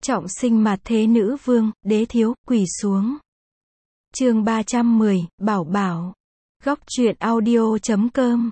Trọng sinh mạt thế nữ vương, đế thiếu, quỳ xuống. Chương 310, Bảo Bảo. Góc truyện audio.com.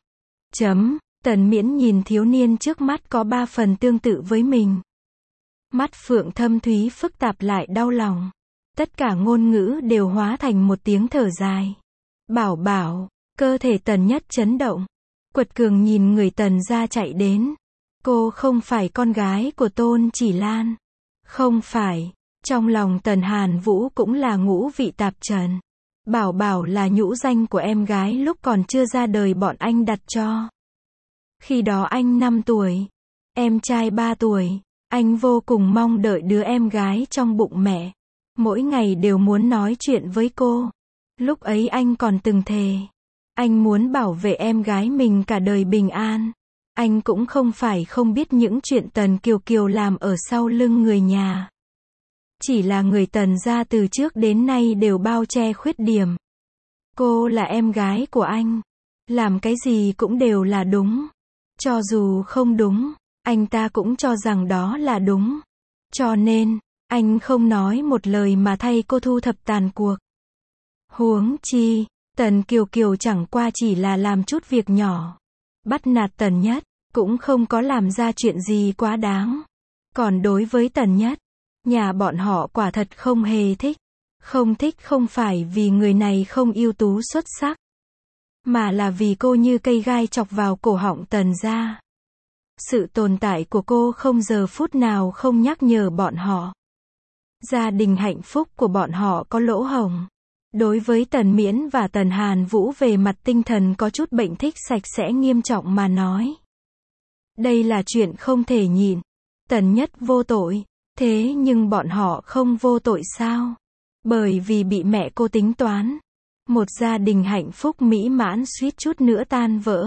Tần Miễn nhìn thiếu niên trước mắt có 3 phần tương tự với mình. Mắt phượng thâm thúy phức tạp lại đau lòng. Tất cả ngôn ngữ đều hóa thành một tiếng thở dài. Bảo Bảo, cơ thể Tần Nhất chấn động. Quật cường nhìn người Tần gia chạy đến. Cô không phải con gái của Tôn Chỉ Lan. Không phải. Trong lòng Tần Hàn Vũ cũng là ngũ vị tạp trần. Bảo Bảo là nhũ danh của em gái lúc còn chưa ra đời bọn anh đặt cho. Khi đó anh 5 tuổi, em trai 3 tuổi, anh vô cùng mong đợi đứa em gái trong bụng mẹ. Mỗi ngày đều muốn nói chuyện với cô. Lúc ấy anh còn từng thề, anh muốn bảo vệ em gái mình cả đời bình an. Anh cũng không phải không biết những chuyện Tần Kiều Kiều làm ở sau lưng người nhà. Chỉ là người Tần gia từ trước đến nay đều bao che khuyết điểm. Cô là em gái của anh, làm cái gì cũng đều là đúng. Cho dù không đúng, anh ta cũng cho rằng đó là đúng. Cho nên, anh không nói một lời mà thay cô thu thập tàn cuộc. Huống chi, Tần Kiều Kiều chẳng qua chỉ là làm chút việc nhỏ. Bắt nạt Tần Nhất, cũng không có làm ra chuyện gì quá đáng. Còn đối với Tần Nhất, nhà bọn họ quả thật không hề thích. Không thích không phải vì người này không ưu tú xuất sắc, mà là vì cô như cây gai chọc vào cổ họng Tần gia. Sự tồn tại của cô không giờ phút nào không nhắc nhở bọn họ. Gia đình hạnh phúc của bọn họ có lỗ hổng. Đối với Tần Miễn và Tần Hàn Vũ về mặt tinh thần có chút bệnh thích sạch sẽ nghiêm trọng mà nói. Đây là chuyện không thể nhịn. Tần Nhất vô tội, thế nhưng bọn họ không vô tội sao? Bởi vì bị mẹ cô tính toán. Một gia đình hạnh phúc mỹ mãn suýt chút nữa tan vỡ.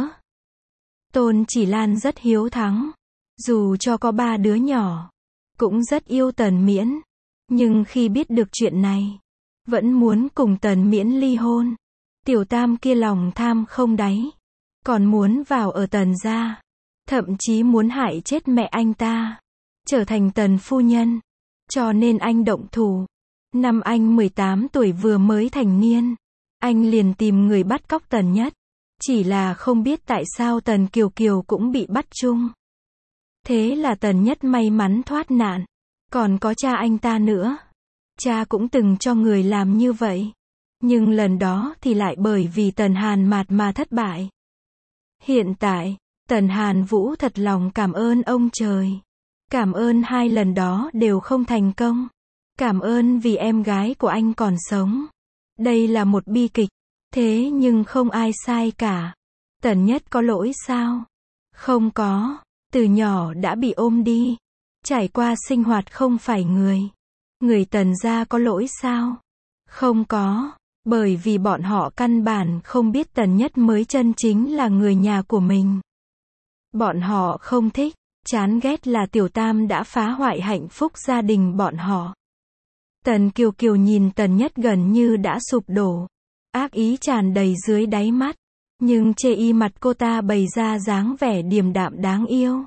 Tôn Chỉ Lan rất hiếu thắng. Dù cho có 3 đứa nhỏ, cũng rất yêu Tần Miễn. Nhưng khi biết được chuyện này, vẫn muốn cùng Tần Miễn ly hôn. Tiểu tam kia lòng tham không đáy. Còn muốn vào ở Tần gia. Thậm chí muốn hại chết mẹ anh ta. Trở thành Tần phu nhân. Cho nên anh động thủ. Năm anh 18 tuổi vừa mới thành niên, anh liền tìm người bắt cóc Tần Nhất. Chỉ là không biết tại sao Tần Kiều Kiều cũng bị bắt chung. Thế là Tần Nhất may mắn thoát nạn. Còn có cha anh ta nữa. Cha cũng từng cho người làm như vậy. Nhưng lần đó thì lại bởi vì Tần Hàn Mạt mà thất bại. Hiện tại, Tần Hàn Vũ thật lòng cảm ơn ông trời. Cảm ơn 2 lần đó đều không thành công. Cảm ơn vì em gái của anh còn sống. Đây là một bi kịch. Thế nhưng không ai sai cả. Tần Nhất có lỗi sao? Không có. Từ nhỏ đã bị ôm đi. Trải qua sinh hoạt không phải người. Người Tần gia có lỗi sao? Không có. Bởi vì bọn họ căn bản không biết Tần Nhất mới chân chính là người nhà của mình. Bọn họ không thích, chán ghét là tiểu tam đã phá hoại hạnh phúc gia đình bọn họ. Tần Kiều Kiều nhìn Tần Nhất gần như đã sụp đổ. Ác ý tràn đầy dưới đáy mắt. Nhưng chê y mặt cô ta bày ra dáng vẻ điềm đạm đáng yêu.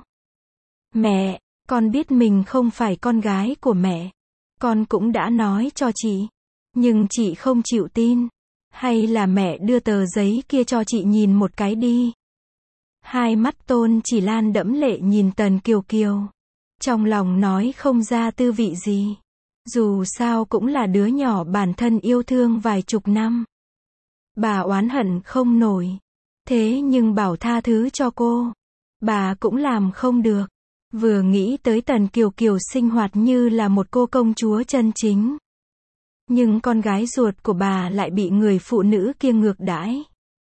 Mẹ, con biết mình không phải con gái của mẹ. Con cũng đã nói cho chị. Nhưng chị không chịu tin. Hay là mẹ đưa tờ giấy kia cho chị nhìn một cái đi. Hai mắt Tôn Chỉ Lan đẫm lệ nhìn Tần Kiều Kiều. Trong lòng nói không ra tư vị gì. Dù sao cũng là đứa nhỏ bản thân yêu thương vài chục năm. Bà oán hận không nổi. Thế nhưng bảo tha thứ cho cô, bà cũng làm không được. Vừa nghĩ tới Tần Kiều Kiều sinh hoạt như là một cô công chúa chân chính. Nhưng con gái ruột của bà lại bị người phụ nữ kia ngược đãi.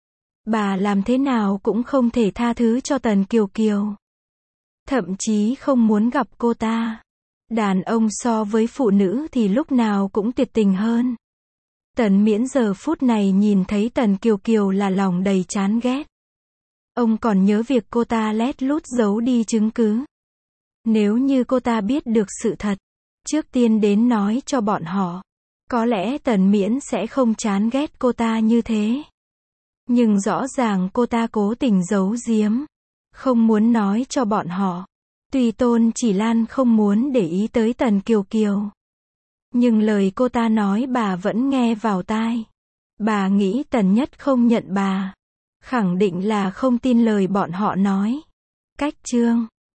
Bà làm thế nào cũng không thể tha thứ cho Tần Kiều Kiều. Thậm chí không muốn gặp cô ta. Đàn ông so với phụ nữ thì lúc nào cũng tuyệt tình hơn. Tần Miễn giờ phút này nhìn thấy Tần Kiều Kiều là lòng đầy chán ghét. Ông còn nhớ việc cô ta lét lút giấu đi chứng cứ. Nếu như cô ta biết được sự thật, trước tiên đến nói cho bọn họ, có lẽ Tần Miễn sẽ không chán ghét cô ta như thế. Nhưng rõ ràng cô ta cố tình giấu giếm, không muốn nói cho bọn họ. Tuy Tôn Chỉ Lan không muốn để ý tới Tần Kiều Kiều, nhưng lời cô ta nói bà vẫn nghe vào tai. Bà nghĩ Tần Nhất không nhận bà, khẳng định là không tin lời bọn họ nói. Cách chương